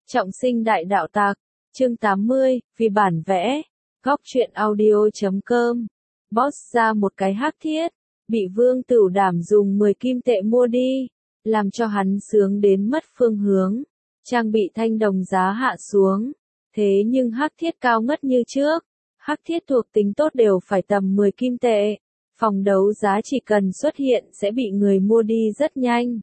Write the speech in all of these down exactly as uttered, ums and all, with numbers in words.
Trọng sinh đại đạo tặc, chương tám mươi, vì bản vẽ, góc truyện audio.com. Boss ra một cái hắc thiết, bị Vương Tửu Đảm dùng mười kim tệ mua đi, làm cho hắn sướng đến mất phương hướng, trang bị thanh đồng giá hạ xuống. Thế nhưng hắc thiết cao ngất như trước, hắc thiết thuộc tính tốt đều phải tầm mười kim tệ, phòng đấu giá chỉ cần xuất hiện sẽ bị người mua đi rất nhanh.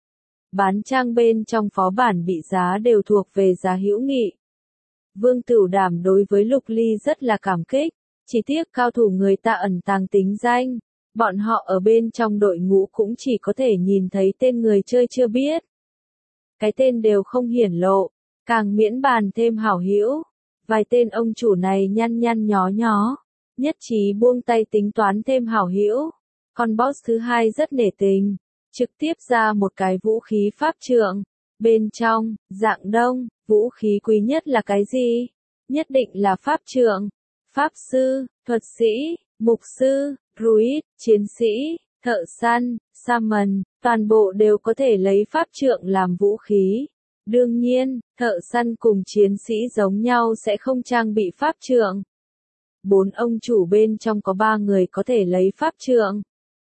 Bán trang bên trong phó bản bị giá đều thuộc về giá hữu nghị. Vương Tửu Đảm đối với Lục Ly rất là cảm kích, chỉ tiếc cao thủ người ta ẩn tàng tính danh, bọn họ ở bên trong đội ngũ cũng chỉ có thể nhìn thấy tên người chơi chưa biết. Cái tên đều không hiển lộ, càng miễn bàn thêm hảo hữu. Vài tên ông chủ này nhăn nhăn nhó nhó, nhất trí buông tay tính toán thêm hảo hữu. Con boss thứ hai rất nể tình, trực tiếp ra một cái vũ khí pháp trượng. Bên trong, dạng đông, vũ khí quý nhất là cái gì? Nhất định là pháp trượng. Pháp sư, thuật sĩ, mục sư, druid, chiến sĩ, thợ săn, shaman, toàn bộ đều có thể lấy pháp trượng làm vũ khí. Đương nhiên, thợ săn cùng chiến sĩ giống nhau sẽ không trang bị pháp trượng. Bốn ông chủ bên trong có ba người có thể lấy pháp trượng.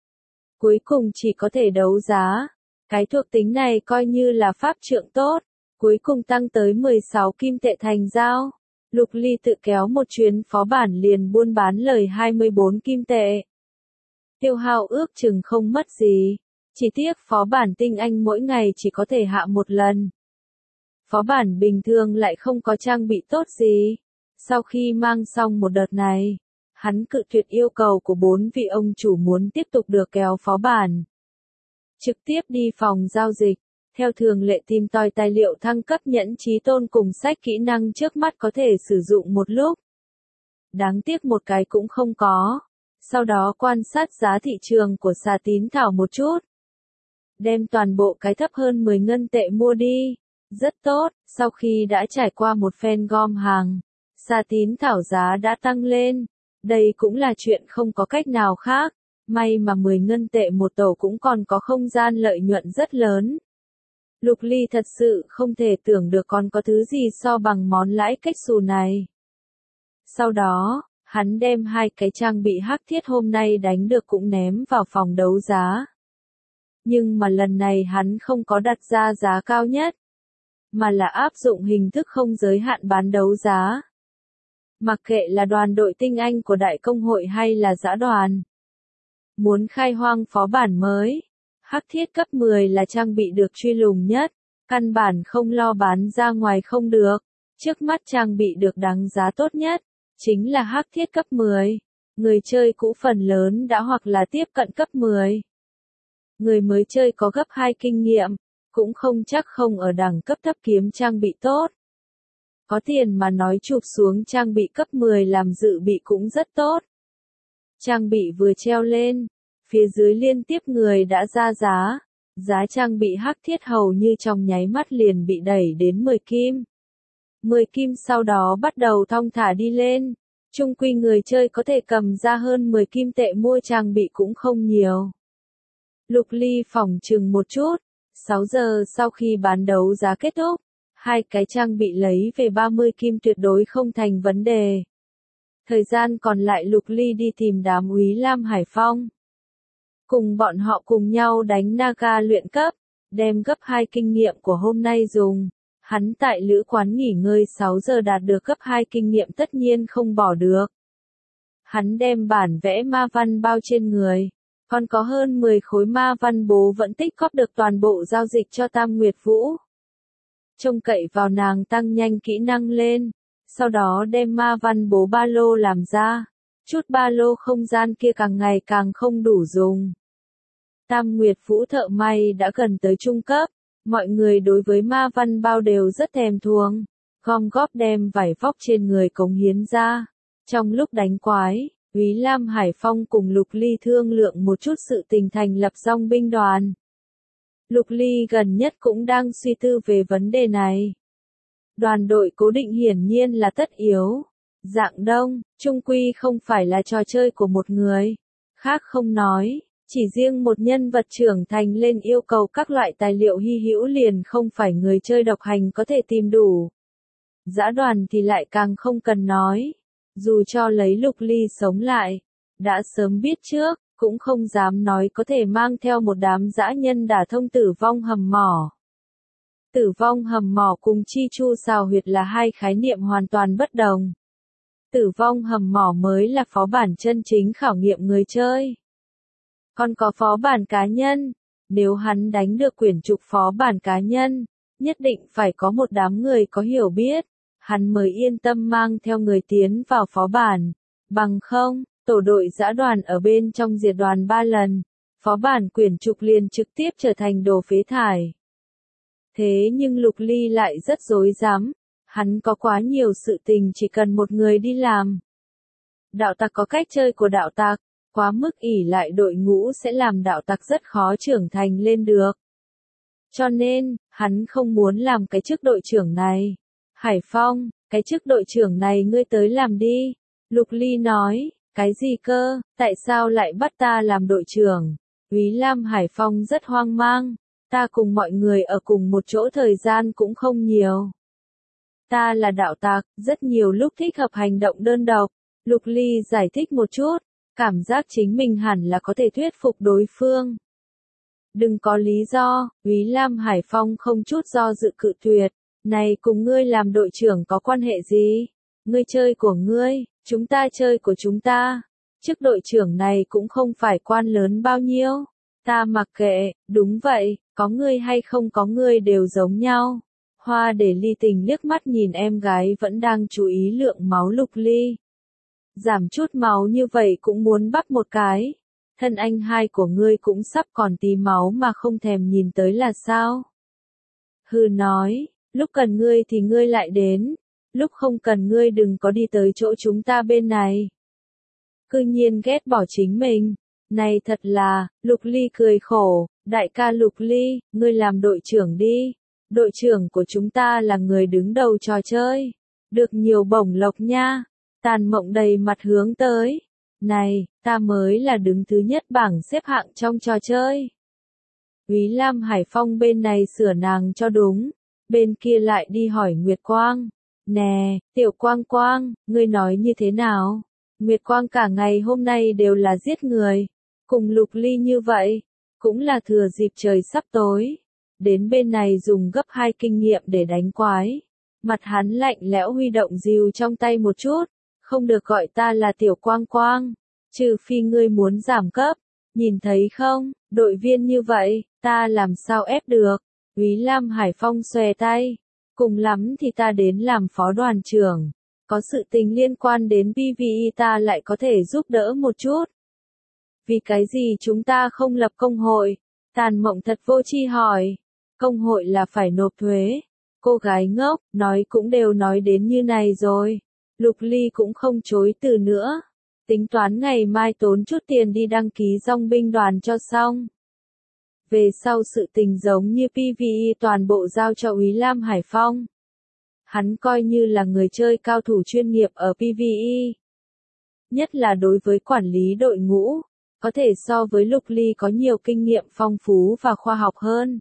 Cuối cùng chỉ có thể đấu giá. Cái thuộc tính này coi như là pháp trượng tốt. Cuối cùng tăng tới mười sáu kim tệ thành giao. Lục Ly tự kéo một chuyến phó bản liền buôn bán lời hai mươi bốn kim tệ. Tiêu hao ước chừng không mất gì. Chỉ tiếc phó bản tinh anh mỗi ngày chỉ có thể hạ một lần. Phó bản bình thường lại không có trang bị tốt gì. Sau khi mang xong một đợt này, hắn cự tuyệt yêu cầu của bốn vị ông chủ muốn tiếp tục được kéo phó bản. Trực tiếp đi phòng giao dịch, theo thường lệ tìm tòi tài liệu thăng cấp nhẫn chí tôn cùng sách kỹ năng trước mắt có thể sử dụng một lúc. Đáng tiếc một cái cũng không có. Sau đó quan sát giá thị trường của xà tín thảo một chút. Đem toàn bộ cái thấp hơn mười ngân tệ mua đi. Rất tốt, sau khi đã trải qua một phen gom hàng, xà tín thảo giá đã tăng lên. Đây cũng là chuyện không có cách nào khác. May mà mười ngân tệ một tổ cũng còn có không gian lợi nhuận rất lớn. Lục Ly thật sự không thể tưởng được còn có thứ gì so bằng món lãi cách xù này. Sau đó, hắn đem hai cái trang bị hắc thiết hôm nay đánh được cũng ném vào phòng đấu giá. Nhưng mà lần này hắn không có đặt ra giá cao nhất, mà là áp dụng hình thức không giới hạn bán đấu giá. Mặc kệ là đoàn đội tinh anh của đại công hội hay là dã đoàn. Muốn khai hoang phó bản mới, hắc thiết cấp mười là trang bị được truy lùng nhất, căn bản không lo bán ra ngoài không được. Trước mắt trang bị được đáng giá tốt nhất, chính là hắc thiết cấp mười. Người chơi cũ phần lớn đã hoặc là tiếp cận cấp mười. Người mới chơi có gấp hai kinh nghiệm, cũng không chắc không ở đẳng cấp thấp kiếm trang bị tốt. Có tiền mà nói chụp xuống trang bị cấp mười làm dự bị cũng rất tốt. Trang bị vừa treo lên, phía dưới liên tiếp người đã ra giá. Giá trang bị hắc thiết hầu như trong nháy mắt liền bị đẩy đến mười kim. mười kim sau đó bắt đầu thong thả đi lên. Chung quy người chơi có thể cầm ra hơn mười kim tệ mua trang bị cũng không nhiều. Lục Ly phỏng chừng một chút. sáu giờ sau khi bán đấu giá kết thúc, hai cái trang bị lấy về ba mươi kim tuyệt đối không thành vấn đề. Thời gian còn lại Lục Ly đi tìm đám úy Lam Hải Phong. Cùng bọn họ cùng nhau đánh Naga luyện cấp, đem gấp hai kinh nghiệm của hôm nay dùng. Hắn tại lữ quán nghỉ ngơi sáu giờ đạt được gấp hai kinh nghiệm tất nhiên không bỏ được. Hắn đem bản vẽ ma văn bao trên người. Còn có hơn mười khối ma văn bố vẫn tích góp được toàn bộ giao dịch cho Tam Nguyệt Vũ. Trông cậy vào nàng tăng nhanh kỹ năng lên. Sau đó đem ma văn bố ba lô làm ra. Chút ba lô không gian kia càng ngày càng không đủ dùng. Tam Nguyệt Vũ thợ may đã gần tới trung cấp. Mọi người đối với ma văn bao đều rất thèm thuồng. Gom góp đem vải vóc trên người cống hiến ra. Trong lúc đánh quái, úy Lam Hải Phong cùng Lục Ly thương lượng một chút sự tình thành lập dòng binh đoàn. Lục Ly gần nhất cũng đang suy tư về vấn đề này. Đoàn đội cố định hiển nhiên là tất yếu. Dạng đông, chung quy không phải là trò chơi của một người. Khác không nói, Chỉ riêng một nhân vật trưởng thành lên yêu cầu các loại tài liệu hy hữu liền không phải người chơi độc hành có thể tìm đủ. Dã Đoàn thì lại càng không cần nói. Dù cho lấy Lục Ly sống lại, đã sớm biết trước, cũng không dám nói có thể mang theo một đám dã nhân đả thông Tử Vong hầm mỏ. Tử Vong hầm mỏ cùng Chi Chu xào huyệt là hai khái niệm hoàn toàn bất đồng. Tử Vong hầm mỏ mới là phó bản chân chính khảo nghiệm người chơi. Còn có phó bản cá nhân, nếu hắn đánh được quyển trục phó bản cá nhân, nhất định phải có một đám người có hiểu biết, hắn mới yên tâm mang theo người tiến vào phó bản. Bằng không, tổ đội dã đoàn ở bên trong diệt đoàn ba lần, phó bản quyển trục liền trực tiếp trở thành đồ phế thải. Thế nhưng Lục Ly lại rất rối rắm, hắn có quá nhiều sự tình chỉ cần một người đi làm. Đạo tặc có cách chơi của đạo tặc, quá mức ỷ lại đội ngũ sẽ làm đạo tặc rất khó trưởng thành lên được. Cho nên, hắn không muốn làm cái chức đội trưởng này. Hải Phong, cái chức đội trưởng này ngươi tới làm đi. Lục Ly nói, cái gì cơ, tại sao lại bắt ta làm đội trưởng? Úy Lam Hải Phong rất hoang mang, ta cùng mọi người ở cùng một chỗ thời gian cũng không nhiều. Ta là đạo tặc, rất nhiều lúc thích hợp hành động đơn độc. Lục Ly giải thích một chút, cảm giác chính mình hẳn là có thể thuyết phục đối phương. Đừng có lý do, Úy Lam Hải Phong không chút do dự cự tuyệt. Này cùng ngươi làm đội trưởng có quan hệ gì? Ngươi chơi của ngươi, chúng ta chơi của chúng ta. Chức đội trưởng này cũng không phải quan lớn bao nhiêu. Ta mặc kệ, đúng vậy, có ngươi hay không có ngươi đều giống nhau. Hoa để Ly Tình liếc mắt nhìn em gái vẫn đang chú ý lượng máu Lục Ly. Giảm chút máu như vậy cũng muốn bắt một cái. Thân anh hai của ngươi cũng sắp còn tí máu mà không thèm nhìn tới là sao? Hừ nói, lúc cần ngươi thì ngươi lại đến, lúc không cần ngươi đừng có đi tới chỗ chúng ta bên này. Cư nhiên ghét bỏ chính mình, này thật là, Lục Ly cười khổ, đại ca Lục Ly, ngươi làm đội trưởng đi, đội trưởng của chúng ta là người đứng đầu trò chơi, được nhiều bổng lộc nha. Tàn Mộng đầy mặt hướng tới, này, ta mới là đứng thứ nhất bảng xếp hạng trong trò chơi. Úy Lam Hải Phong bên này sửa nàng cho đúng, bên kia lại đi hỏi Nguyệt Quang. Nè, Tiểu Quang Quang, ngươi nói như thế nào? Nguyệt Quang cả ngày hôm nay đều là giết người, cùng Lục Ly như vậy, cũng là thừa dịp trời sắp tối, đến bên này dùng gấp hai kinh nghiệm để đánh quái. Mặt hắn lạnh lẽo huy động rìu trong tay một chút, không được gọi ta là Tiểu Quang Quang, trừ phi ngươi muốn giảm cấp, nhìn thấy không, đội viên như vậy, ta làm sao ép được. Úy Lam Hải Phong xòe tay, cùng lắm thì ta đến làm phó đoàn trưởng, có sự tình liên quan đến pê vê e ta lại có thể giúp đỡ một chút. Vì cái gì chúng ta không lập công hội? Tàn Mộng thật vô tri hỏi. Công hội là phải nộp thuế. Cô gái ngốc, nói cũng đều nói đến như này rồi. Lục Ly cũng không chối từ nữa. Tính toán ngày mai tốn chút tiền đi đăng ký dòng binh đoàn cho xong. Về sau sự tình giống như pê vê e toàn bộ giao cho Úy Lam Hải Phong. Hắn coi như là người chơi cao thủ chuyên nghiệp ở pê vê e. Nhất là đối với quản lý đội ngũ, có thể so với Lục Ly có nhiều kinh nghiệm phong phú và khoa học hơn.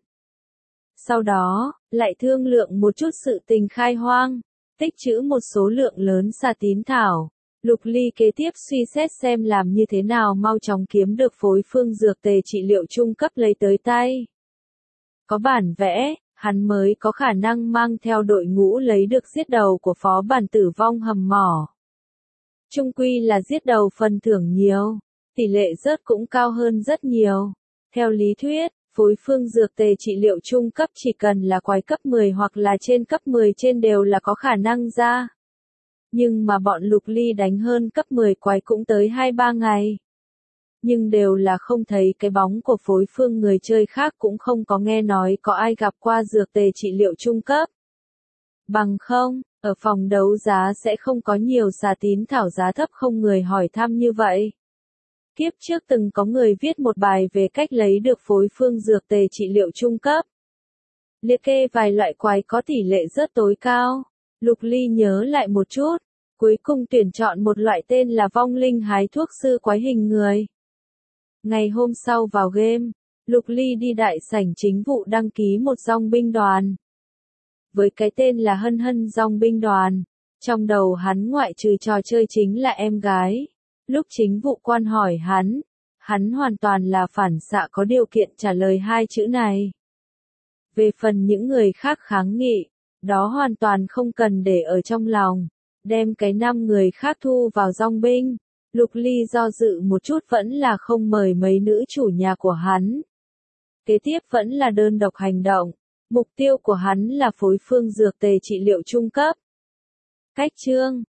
Sau đó, lại thương lượng một chút sự tình khai hoang, tích trữ một số lượng lớn xà tín thảo. Lục Ly kế tiếp suy xét xem làm như thế nào mau chóng kiếm được phối phương dược tề trị liệu trung cấp lấy tới tay. Có bản vẽ, hắn mới có khả năng mang theo đội ngũ lấy được giết đầu của phó bản Tử Vong hầm mỏ. Trung quy là giết đầu phần thưởng nhiều, tỷ lệ rớt cũng cao hơn rất nhiều. Theo lý thuyết, phối phương dược tề trị liệu trung cấp chỉ cần là quái cấp mười hoặc là trên cấp mười trên đều là có khả năng ra. Nhưng mà bọn Lục Ly đánh hơn cấp mười quái cũng tới hai ba ngày. Nhưng đều là không thấy cái bóng của phối phương, người chơi khác cũng không có nghe nói có ai gặp qua dược tề trị liệu trung cấp. Bằng không, ở phòng đấu giá sẽ không có nhiều xà tín thảo giá thấp không người hỏi thăm như vậy. Kiếp trước từng có người viết một bài về cách lấy được phối phương dược tề trị liệu trung cấp. Liệt kê vài loại quái có tỷ lệ rớt tối cao. Lục Ly nhớ lại một chút, cuối cùng tuyển chọn một loại tên là vong linh hái thuốc sư quái hình người. Ngày hôm sau vào game, Lục Ly đi đại sảnh chính vụ đăng ký một dong binh đoàn. Với cái tên là Hân Hân dong binh đoàn, trong đầu hắn ngoại trừ trò chơi chính là em gái. Lúc chính vụ quan hỏi hắn, hắn hoàn toàn là phản xạ có điều kiện trả lời hai chữ này. Về phần những người khác kháng nghị, đó hoàn toàn không cần để ở trong lòng, đem cái năm người khác thu vào dong binh. Lục Ly do dự một chút vẫn là không mời mấy nữ chủ nhà của hắn. Kế tiếp vẫn là đơn độc hành động, mục tiêu của hắn là phối phương dược tề trị liệu trung cấp. Cách chương